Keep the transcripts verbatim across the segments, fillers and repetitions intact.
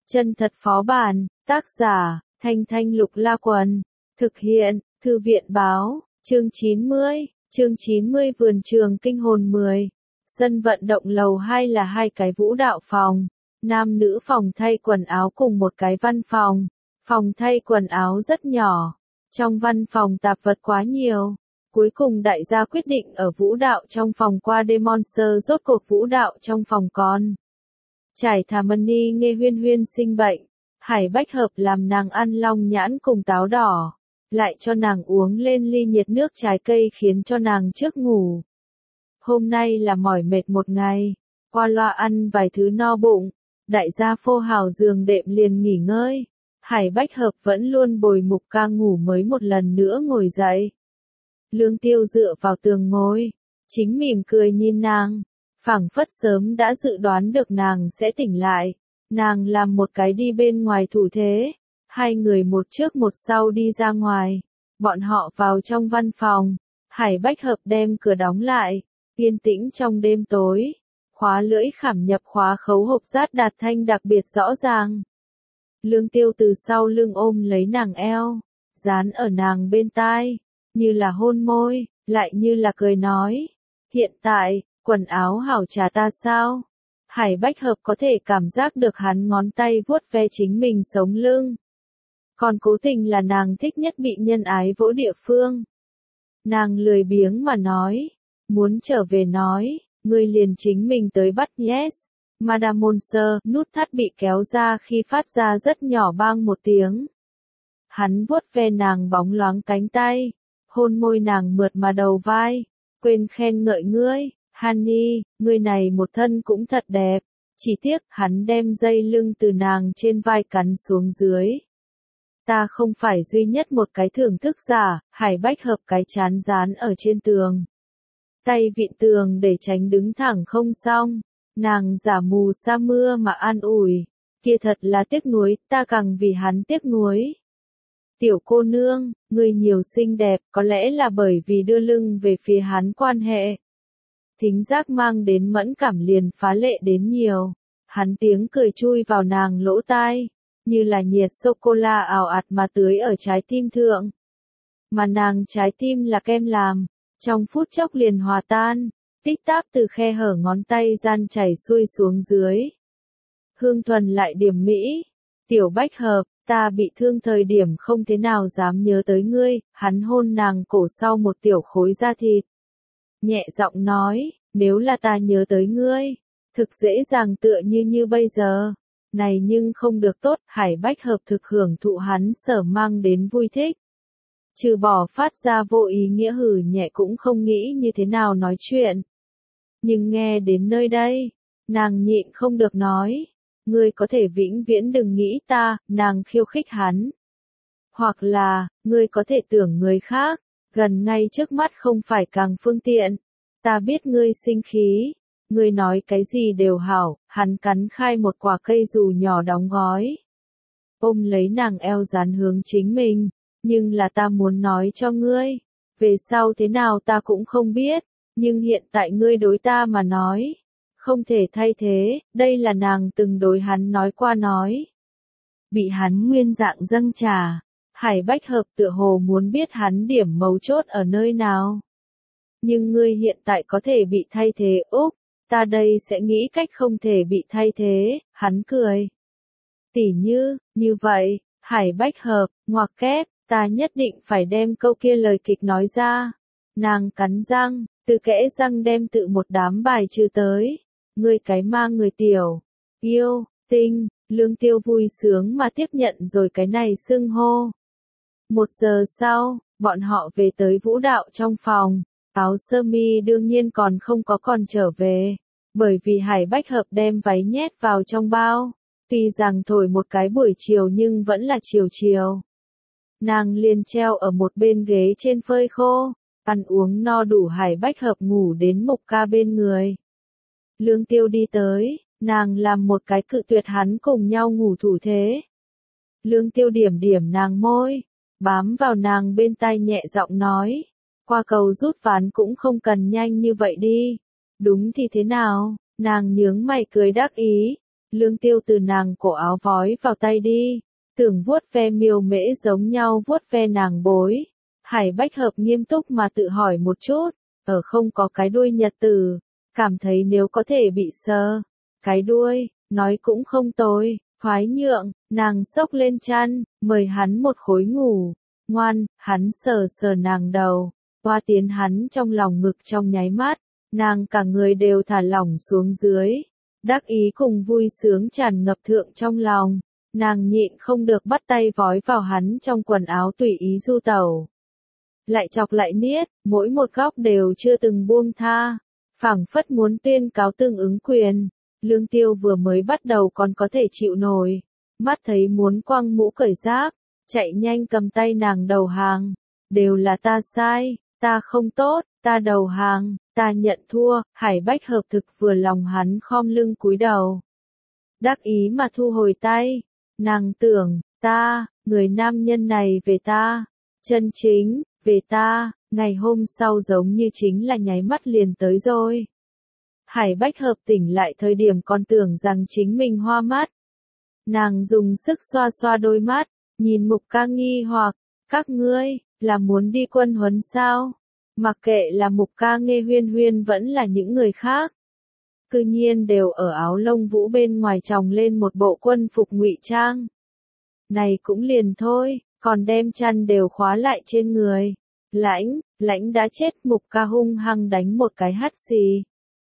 Chân thật phó bản, tác giả, Thanh Thanh Lục La Quần, thực hiện, Thư viện Báo, chương chín mươi, chương chín mươi Vườn trường kinh hồn mười. Sân vận động lầu hai là hai cái vũ đạo phòng, nam nữ phòng thay quần áo cùng một cái văn phòng. Phòng thay quần áo rất nhỏ, trong văn phòng tạp vật quá nhiều. Cuối cùng đại gia quyết định ở vũ đạo trong phòng qua đêm Monster, rốt cuộc vũ đạo trong phòng con. Trải thà Mani nghe Huyên Huyên sinh bệnh, Hải Bách Hợp làm nàng ăn long nhãn cùng táo đỏ, lại cho nàng uống lên ly nhiệt nước trái cây khiến cho nàng trước ngủ. Hôm nay là mỏi mệt một ngày, qua loa ăn vài thứ no bụng, đại gia phô hào giường đệm liền nghỉ ngơi. Hải Bách Hợp vẫn luôn bồi Mục Ca ngủ mới một lần nữa ngồi dậy. Lương Tiêu dựa vào tường ngồi, chính mỉm cười nhìn nàng, phảng phất sớm đã dự đoán được nàng sẽ tỉnh lại. Nàng làm một cái đi bên ngoài thủ thế, hai người một trước một sau đi ra ngoài. Bọn họ vào trong văn phòng, Hải Bách Hợp đem cửa đóng lại, yên tĩnh trong đêm tối. Khóa lưỡi khảm nhập khóa khấu hộp rát đạt thanh đặc biệt rõ ràng. Lương Tiêu từ sau lưng ôm lấy nàng eo, dán ở nàng bên tai, như là hôn môi, lại như là cười nói. Hiện tại, quần áo hảo trà ta sao? Hải Bách Hợp có thể cảm giác được hắn ngón tay vuốt ve chính mình sống lưng. Còn cố tình là nàng thích nhất bị nhân ái vỗ địa phương. Nàng lười biếng mà nói, muốn trở về nói, ngươi liền chính mình tới bắt yes. Madame Monster, nút thắt bị kéo ra khi phát ra rất nhỏ bang một tiếng. Hắn vuốt ve nàng bóng loáng cánh tay, hôn môi nàng mượt mà đầu vai, quên khen ngợi ngươi, Honey, ngươi này một thân cũng thật đẹp. Chỉ tiếc, hắn đem dây lưng từ nàng trên vai cắn xuống dưới. Ta không phải duy nhất một cái thưởng thức giả, Hải Bách Hợp cái chán dán ở trên tường. Tay vịn tường để tránh đứng thẳng không xong. Nàng giả mù sa mưa mà an ủi, kia thật là tiếc nuối, ta càng vì hắn tiếc nuối. Tiểu cô nương, người nhiều xinh đẹp, có lẽ là bởi vì đưa lưng về phía hắn quan hệ. Thính giác mang đến mẫn cảm liền phá lệ đến nhiều. Hắn tiếng cười chui vào nàng lỗ tai, như là nhiệt sô-cô-la ào ạt mà tưới ở trái tim thượng. Mà nàng trái tim là kem làm, trong phút chốc liền hòa tan. Tích táp từ khe hở ngón tay gian chảy xuôi xuống dưới. Hương thuần lại điểm mỹ. Tiểu Bách Hợp, ta bị thương thời điểm không thế nào dám nhớ tới ngươi. Hắn hôn nàng cổ sau một tiểu khối da thịt. Nhẹ giọng nói, nếu là ta nhớ tới ngươi, thực dễ dàng tựa như như bây giờ. Này nhưng không được tốt. Hải Bách Hợp thực hưởng thụ hắn sở mang đến vui thích. Trừ bỏ phát ra vô ý nghĩa hử nhẹ cũng không nghĩ như thế nào nói chuyện. Nhưng nghe đến nơi đây, nàng nhịn không được nói, ngươi có thể vĩnh viễn đừng nghĩ ta, nàng khiêu khích hắn. Hoặc là, ngươi có thể tưởng người khác, gần ngay trước mắt không phải càng phương tiện. Ta biết ngươi sinh khí, ngươi nói cái gì đều hảo, hắn cắn khai một quả cây dù nhỏ đóng gói. Ôm lấy nàng eo dán hướng chính mình, nhưng là ta muốn nói cho ngươi, về sau thế nào ta cũng không biết. Nhưng hiện tại ngươi đối ta mà nói, không thể thay thế, đây là nàng từng đối hắn nói qua nói. Bị hắn nguyên dạng dâng trà, Hải Bách Hợp tựa hồ muốn biết hắn điểm mấu chốt ở nơi nào. Nhưng ngươi hiện tại có thể bị thay thế, Úc, ta đây sẽ nghĩ cách không thể bị thay thế, hắn cười. Tỉ như, như vậy, Hải Bách Hợp, ngoặc kép, ta nhất định phải đem câu kia lời kịch nói ra. Nàng cắn răng. Từ kẽ răng đem tự một đám bài trừ tới. Ngươi cái ma người tiểu. Yêu, tinh, Lương Tiêu vui sướng mà tiếp nhận rồi cái này xưng hô. Một giờ sau, bọn họ về tới vũ đạo trong phòng. Áo sơ mi đương nhiên còn không có còn trở về. Bởi vì Hải Bách Hợp đem váy nhét vào trong bao. Tuy rằng thổi một cái buổi chiều nhưng vẫn là chiều chiều. Nàng liền treo ở một bên ghế trên phơi khô. Ăn uống no đủ Hải Bách Hợp ngủ đến Mục Ca bên người. Lương Tiêu đi tới, nàng làm một cái cự tuyệt hắn cùng nhau ngủ thủ thế. Lương Tiêu điểm điểm nàng môi, bám vào nàng bên tai nhẹ giọng nói, qua cầu rút ván cũng không cần nhanh như vậy đi. Đúng thì thế nào, nàng nhướng mày cười đắc ý, Lương Tiêu từ nàng cổ áo vói vào tay đi, tưởng vuốt ve Miêu Mễ giống nhau vuốt ve nàng bối. Hải Bách Hợp nghiêm túc mà tự hỏi một chút, ở không có cái đuôi nhật tử, cảm thấy nếu có thể bị sờ cái đuôi, nói cũng không tồi, khoái nhượng, nàng xốc lên chăn, mời hắn một khối ngủ, ngoan, hắn sờ sờ nàng đầu, qua tiến hắn trong lòng ngực trong nháy mắt, nàng cả người đều thả lỏng xuống dưới, đắc ý cùng vui sướng tràn ngập thượng trong lòng, nàng nhịn không được bắt tay vói vào hắn trong quần áo tùy ý du tẩu. Lại chọc lại niết, mỗi một góc đều chưa từng buông tha, phảng phất muốn tuyên cáo tương ứng quyền. Lương Tiêu vừa mới bắt đầu còn có thể chịu nổi, mắt thấy muốn quăng mũ cởi giáp, chạy nhanh cầm tay nàng đầu hàng, đều là ta sai, ta không tốt, ta đầu hàng, ta nhận thua. Hải Bách Hợp thực vừa lòng hắn khom lưng cúi đầu, đắc ý mà thu hồi tay, nàng tưởng, ta, người nam nhân này về ta, chân chính, về ta, ngày hôm sau giống như chính là nháy mắt liền tới rồi. Hải Bách Hợp tỉnh lại thời điểm còn tưởng rằng chính mình hoa mắt. Nàng dùng sức xoa xoa đôi mắt, nhìn Mục Ca nghi hoặc, các ngươi, là muốn đi quân huấn sao? Mặc kệ là Mục Ca Nghe Huyên Huyên vẫn là những người khác. Cư nhiên đều ở áo lông vũ bên ngoài tròng lên một bộ quân phục ngụy trang. Này cũng liền thôi, còn đem chăn đều khóa lại trên người. Lãnh, lãnh đã chết. Mục Ca hung hăng đánh một cái hắt xì.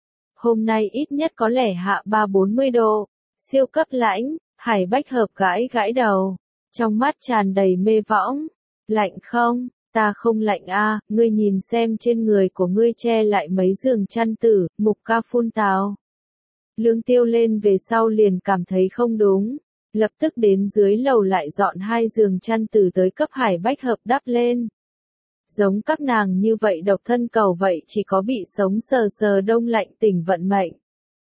Hôm nay ít nhất có lẽ hạ ba bốn mươi độ, siêu cấp lãnh. Hải Bách Hợp gãi gãi đầu, trong mắt tràn đầy mê võng. Lạnh không? Ta không lạnh a, ngươi nhìn xem trên người của ngươi che lại mấy giường chăn tử. Mục Ca phun tào. Lương Tiêu lên về sau liền cảm thấy không đúng, lập tức đến dưới lầu lại dọn hai giường chăn tử tới cấp Hải Bách Hợp đắp lên. Giống các nàng như vậy độc thân cầu vậy chỉ có bị sống sờ sờ đông lạnh tỉnh vận mệnh.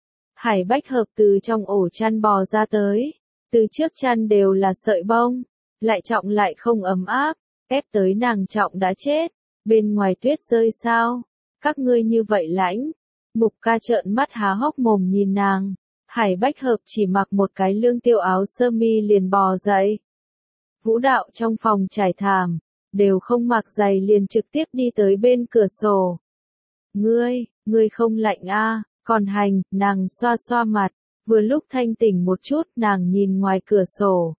Hải Bách Hợp từ trong ổ chăn bò ra tới, từ trước chăn đều là sợi bông, lại trọng lại không ấm áp, ép tới nàng trọng đã chết, bên ngoài tuyết rơi sao, các ngươi như vậy lãnh. Mục Ca trợn mắt há hốc mồm nhìn nàng, Hải Bách Hợp chỉ mặc một cái Lương Tiêu áo sơ mi liền bò dậy. Vũ đạo trong phòng trải thảm, đều không mặc giày liền trực tiếp đi tới bên cửa sổ. Ngươi, ngươi không lạnh a? Còn hành, nàng xoa xoa mặt, vừa lúc thanh tỉnh một chút nàng nhìn ngoài cửa sổ.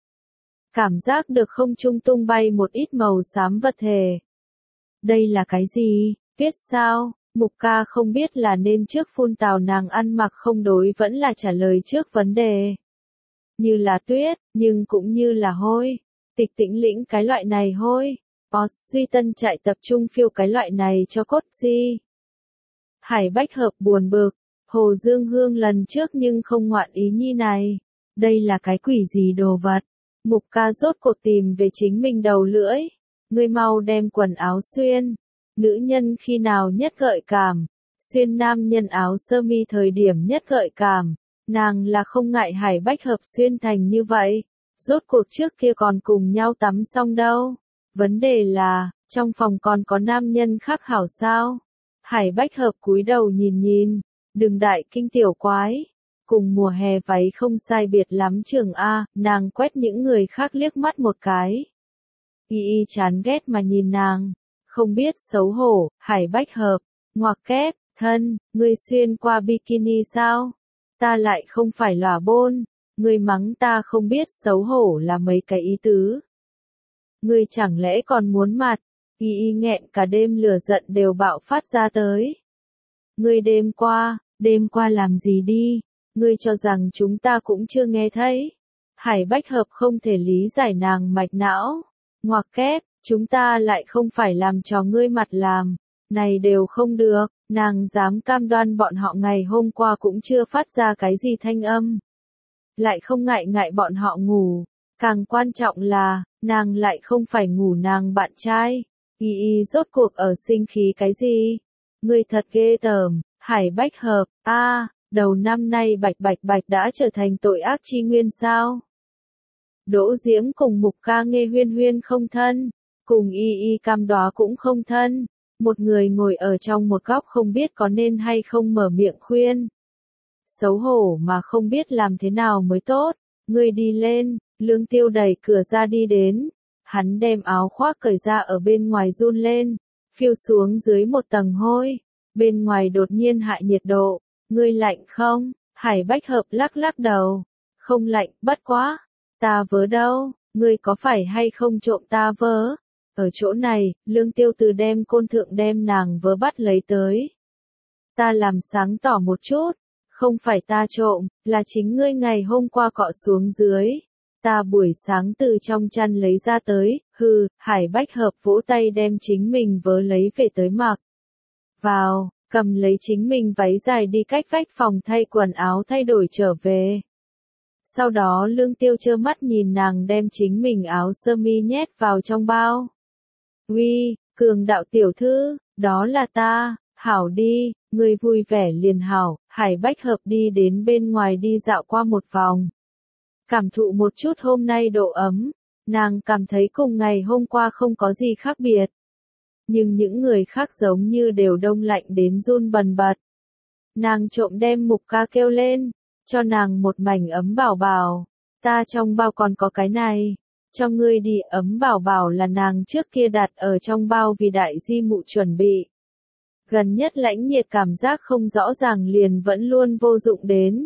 Cảm giác được không trung tung bay một ít màu xám vật thể. Đây là cái gì? Tuyết sao? Mục Ca không biết là nên trước phun tào nàng ăn mặc không đối vẫn là trả lời trước vấn đề. Như là tuyết, nhưng cũng như là hôi. Tịch Tĩnh lĩnh cái loại này hôi. Boss suy tân chạy tập trung phiêu cái loại này cho cốt gì. Hải Bách Hợp buồn bực. Hồ Dương Hương lần trước nhưng không ngoạn ý nhi này. Đây là cái quỷ gì đồ vật. Mục Ca rốt cuộc tìm về chính mình đầu lưỡi. Ngươi mau đem quần áo xuyên. Nữ nhân khi nào nhất gợi cảm, xuyên nam nhân áo sơ mi thời điểm nhất gợi cảm, nàng là không ngại Hải Bách Hợp xuyên thành như vậy, rốt cuộc trước kia còn cùng nhau tắm xong đâu, vấn đề là, trong phòng còn có nam nhân khác hảo sao? Hải Bách Hợp cúi đầu nhìn nhìn, đừng đại kinh tiểu quái, cùng mùa hè váy không sai biệt lắm trường A, nàng quét những người khác liếc mắt một cái. Y y chán ghét mà nhìn nàng. Không biết xấu hổ. Hải Bách Hợp, ngoặc kép, thân, ngươi xuyên qua bikini sao? Ta lại không phải lòa bôn, ngươi mắng ta không biết xấu hổ là mấy cái ý tứ. Ngươi chẳng lẽ còn muốn mặt? Y y nghẹn cả đêm lửa giận đều bạo phát ra tới. Ngươi đêm qua, đêm qua làm gì đi? Ngươi cho rằng chúng ta cũng chưa nghe thấy. Hải Bách Hợp không thể lý giải nàng mạch não. Ngoặc kép. Chúng ta lại không phải làm cho ngươi mặt làm, này đều không được, nàng dám cam đoan bọn họ ngày hôm qua cũng chưa phát ra cái gì thanh âm. Lại không ngại ngại bọn họ ngủ, càng quan trọng là, nàng lại không phải ngủ nàng bạn trai. Y y rốt cuộc ở sinh khí cái gì? Ngươi thật ghê tởm. Hải Bách Hợp, a, à, đầu năm nay bạch bạch bạch đã trở thành tội ác chi nguyên sao? Đỗ Diễm cùng Mục Ca Nghe Huyên Huyên không thân. Cùng y y cam đoá cũng không thân, một người ngồi ở trong một góc không biết có nên hay không mở miệng khuyên. xấu hổ mà không biết làm thế nào mới tốt. Ngươi đi lên, Lương Tiêu đẩy cửa ra đi đến. Hắn đem áo khoác cởi ra ở bên ngoài run lên, phiêu xuống dưới một tầng hôi. Bên ngoài đột nhiên hạ nhiệt độ, ngươi lạnh không? Hải Bách Hợp lắc lắc đầu. Không lạnh, bất quá. Ta vớ đâu, ngươi có phải hay không trộm ta vớ? Ở chỗ này, Lương Tiêu từ đem côn thượng đem nàng vớ bắt lấy tới. Ta làm sáng tỏ một chút, không phải ta trộm, là chính ngươi ngày hôm qua cọ xuống dưới. Ta buổi sáng từ trong chăn lấy ra tới, hừ, Hải Bách Hợp vỗ tay đem chính mình vớ lấy về tới mặc. Vào, cầm lấy chính mình váy dài đi cách vách phòng thay quần áo thay đổi trở về. Sau đó Lương Tiêu trơ mắt nhìn nàng đem chính mình áo sơ mi nhét vào trong bao. Uy, Cường đạo tiểu thư, đó là ta, hảo đi, người vui vẻ liền hảo. Hải Bách Hợp đi đến bên ngoài đi dạo qua một vòng. Cảm thụ một chút hôm nay độ ấm, nàng cảm thấy cùng ngày hôm qua không có gì khác biệt. Nhưng những người khác giống như đều đông lạnh đến run bần bật. Nàng trộm đem Mục Ca kêu lên, cho nàng một mảnh ấm bảo bảo. Ta trong bao còn có cái này, cho ngươi đi. Ấm bảo bảo là nàng trước kia đặt ở trong bao vì đại di mụ chuẩn bị. Gần nhất lãnh nhiệt cảm giác không rõ ràng liền vẫn luôn vô dụng đến.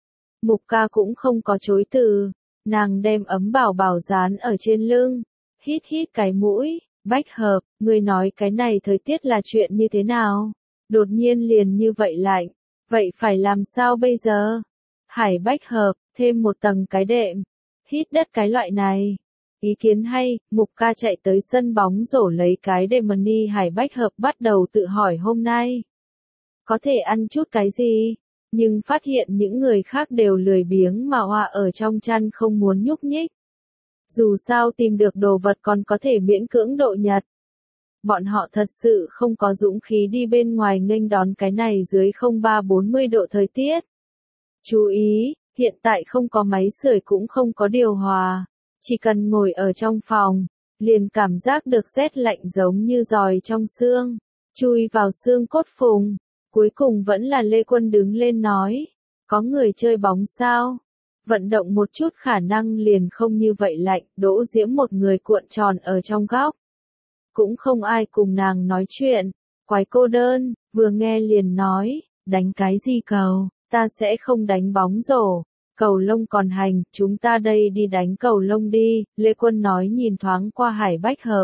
Mục Ca cũng không có chối từ, nàng đem ấm bảo bảo dán ở trên lưng, hít hít cái mũi. Bách Hợp, ngươi nói cái này thời tiết là chuyện như thế nào? Đột nhiên liền như vậy lạnh, vậy phải làm sao bây giờ? Hải Bách Hợp, thêm một tầng cái đệm, hít đất cái loại này. Ý kiến hay, Mục Ca chạy tới sân bóng rổ lấy cái đệm mani. Hải Bách Hợp bắt đầu tự hỏi hôm nay có thể ăn chút cái gì, nhưng phát hiện những người khác đều lười biếng mà hoa ở trong chăn không muốn nhúc nhích. Dù sao tìm được đồ vật còn có thể miễn cưỡng độ nhật. Bọn họ thật sự không có dũng khí đi bên ngoài nghênh đón cái này dưới không ba bốn mươi độ thời tiết. Chú ý, hiện tại không có máy sưởi cũng không có điều hòa. Chỉ cần ngồi ở trong phòng, liền cảm giác được rét lạnh giống như giòi trong xương, chui vào xương cốt phùng. Cuối cùng vẫn là Lê Quân đứng lên nói, có người chơi bóng sao? Vận động một chút khả năng liền không như vậy lạnh. Đỗ Diễm một người cuộn tròn ở trong góc. Cũng không ai cùng nàng nói chuyện, quái cô đơn, vừa nghe liền nói, đánh cái gì cầu, ta sẽ không đánh bóng rổ, cầu lông còn hành, chúng ta đây đi đánh cầu lông đi. Lê Quân nói nhìn thoáng qua Hải Bách Hợp.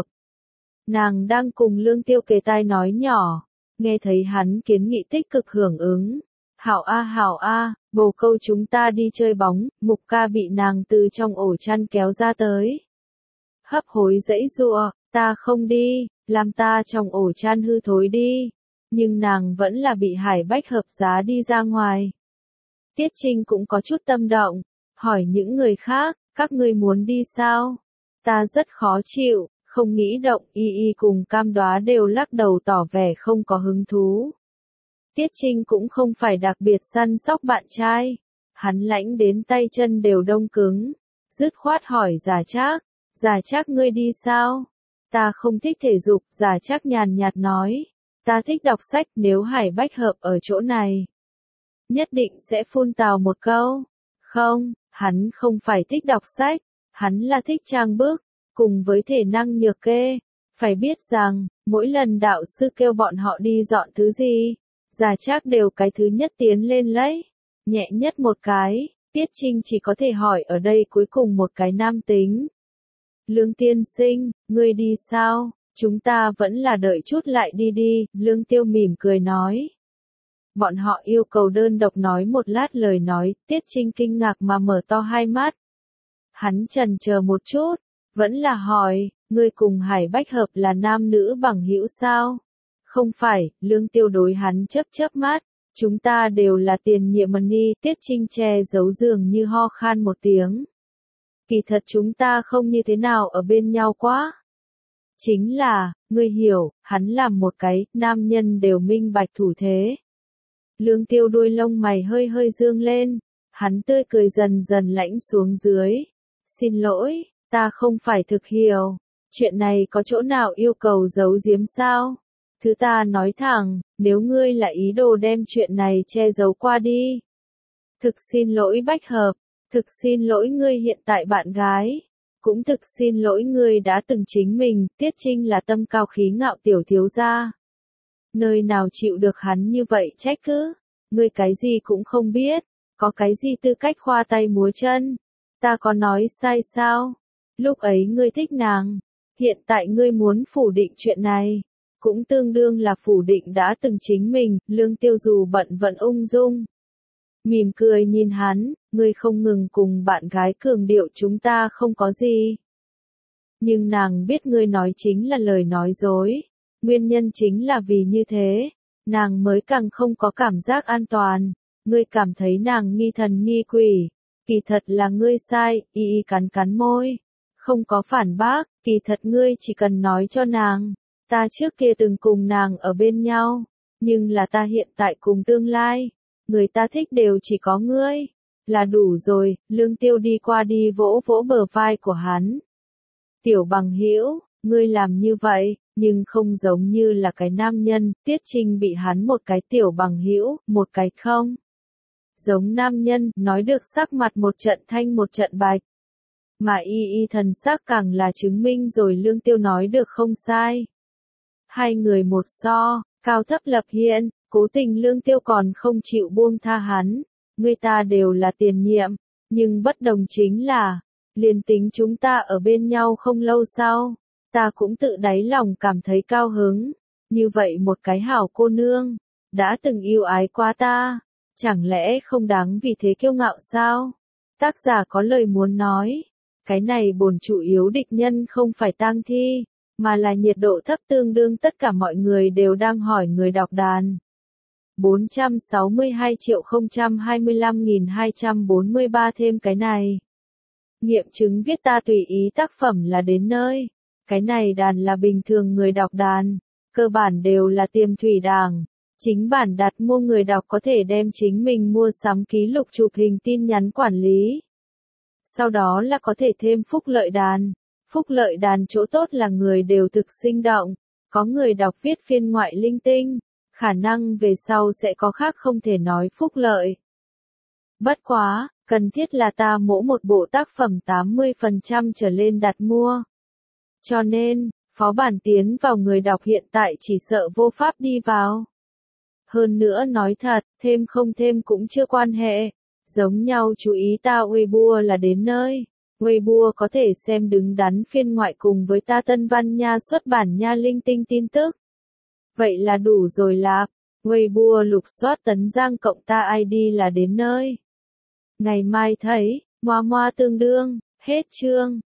Nàng đang cùng Lương Tiêu kề tai nói nhỏ, nghe thấy hắn kiến nghị tích cực hưởng ứng. Hảo a hảo a, bồ câu chúng ta đi chơi bóng. Mục Ca bị nàng từ trong ổ chăn kéo ra tới. Hấp hối dãy giụa, ta không đi, làm ta trong ổ chăn hư thối đi. Nhưng nàng vẫn là bị Hải Bách Hợp giá đi ra ngoài. Tiết Trinh cũng có chút tâm động, hỏi những người khác, các ngươi muốn đi sao? Ta rất khó chịu, không nghĩ động. Y Y cùng Cam Đoá đều lắc đầu tỏ vẻ không có hứng thú. Tiết Trinh cũng không phải đặc biệt săn sóc bạn trai. Hắn lãnh đến tay chân đều đông cứng. Dứt khoát hỏi Giả Trác, Giả Trác ngươi đi sao? Ta không thích thể dục. Giả Trác nhàn nhạt nói, ta thích đọc sách. Nếu Hải Bách Hợp ở chỗ này, nhất định sẽ phun tào một câu. Không, hắn không phải thích đọc sách, hắn là thích trang bức, cùng với thể năng nhược kê. Phải biết rằng, mỗi lần đạo sư kêu bọn họ đi dọn thứ gì, Giả Trác đều cái thứ nhất tiến lên lấy, nhẹ nhất một cái. Tiết Trinh chỉ có thể hỏi ở đây cuối cùng một cái nam tính. Lương tiên sinh, ngươi đi sao? Chúng ta vẫn là đợi chút lại đi đi. Lương Tiêu mỉm cười nói. Bọn họ yêu cầu đơn độc nói một lát lời nói. Tiết Trinh kinh ngạc mà mở to hai mắt. Hắn chần chờ một chút, vẫn là hỏi, ngươi cùng Hải Bách Hợp là nam nữ bằng hữu sao? Không phải. Lương Tiêu đối hắn chớp chớp mắt. Chúng ta đều là tiền nhiệm money. Tiết Trinh che giấu dường như ho khan một tiếng. Kỳ thật chúng ta không như thế nào ở bên nhau quá. Chính là, ngươi hiểu, hắn làm một cái, nam nhân đều minh bạch thủ thế. Lương Tiêu đuôi lông mày hơi hơi dương lên, hắn tươi cười dần dần lãnh xuống dưới. Xin lỗi, ta không phải thực hiểu, chuyện này có chỗ nào yêu cầu giấu giếm sao? Thứ ta nói thẳng, nếu ngươi là ý đồ đem chuyện này che giấu qua đi, Thực xin lỗi Bách Hợp, thực xin lỗi ngươi hiện tại bạn gái, cũng thực xin lỗi ngươi đã từng chính mình, Tiết Trinh là tâm cao khí ngạo tiểu thiếu gia. Nơi nào chịu được hắn như vậy trách cứ, ngươi cái gì cũng không biết, có cái gì tư cách khoa tay múa chân, ta có nói sai sao? Lúc ấy ngươi thích nàng, hiện tại ngươi muốn phủ định chuyện này, cũng tương đương là phủ định đã từng chính mình, Lương Tiêu dù bận vận ung dung. Mỉm cười nhìn hắn, ngươi không ngừng cùng bạn gái cường điệu chúng ta không có gì. Nhưng nàng biết ngươi nói chính là lời nói dối, nguyên nhân chính là vì như thế, nàng mới càng không có cảm giác an toàn, ngươi cảm thấy nàng nghi thần nghi quỷ, kỳ thật là ngươi sai, y y cắn cắn môi, không có phản bác, kỳ thật ngươi chỉ cần nói cho nàng, ta trước kia từng cùng nàng ở bên nhau, nhưng là ta hiện tại cùng tương lai, người ta thích đều chỉ có ngươi, là đủ rồi. Lương Tiêu đi qua đi vỗ vỗ bờ vai của hắn. Tiểu bằng hữu, ngươi làm như vậy, nhưng không giống như là cái nam nhân, Tiết Trinh bị hắn một cái tiểu bằng hữu, một cái không. Giống nam nhân, nói được sắc mặt một trận thanh một trận bạch. Mà y y thần sắc càng là chứng minh rồi Lương Tiêu nói được không sai. Hai người một so, cao thấp lập hiện, cố tình Lương Tiêu còn không chịu buông tha hắn, người ta đều là tiền nhiệm, nhưng bất đồng chính là, liền tính chúng ta ở bên nhau không lâu sau, ta cũng tự đáy lòng cảm thấy cao hứng, như vậy một cái hảo cô nương, đã từng yêu ái qua ta, chẳng lẽ không đáng vì thế kiêu ngạo sao? Tác giả có lời muốn nói, cái này bổn chủ yếu địch nhân không phải Tang Thi, mà là nhiệt độ thấp tương đương tất cả mọi người đều đang hỏi người đọc đàn. bốn trăm sáu mươi hai triệu không trăm hai mươi lăm nghìn hai trăm bốn mươi ba thêm cái này. Nghiệm chứng viết ta tùy ý tác phẩm là đến nơi. Cái này đàn là bình thường người đọc đàn, cơ bản đều là tiềm thủy đảng. Chính bản đặt mua người đọc có thể đem chính mình mua sắm ký lục chụp hình tin nhắn quản lý. Sau đó là có thể thêm phúc lợi đàn. Phúc lợi đàn chỗ tốt là người đều thực sinh động, có người đọc viết phiên ngoại linh tinh, khả năng về sau sẽ có khác không thể nói phúc lợi. Bất quá, cần thiết là ta mỗi một bộ tác phẩm tám mươi phần trăm trở lên đặt mua. Cho nên, phó bản tiến vào người đọc hiện tại chỉ sợ vô pháp đi vào. Hơn nữa nói thật, thêm không thêm cũng chưa quan hệ, giống nhau chú ý ta Weibo là đến nơi. Weibo có thể xem đứng đắn phiên ngoại cùng với ta tân văn nha xuất bản nha linh tinh tin tức. Vậy là đủ rồi lạp. Weibo lục soát tấn giang cộng ta i đê là đến nơi. Ngày mai thấy, moa moa tương đương, hết chương.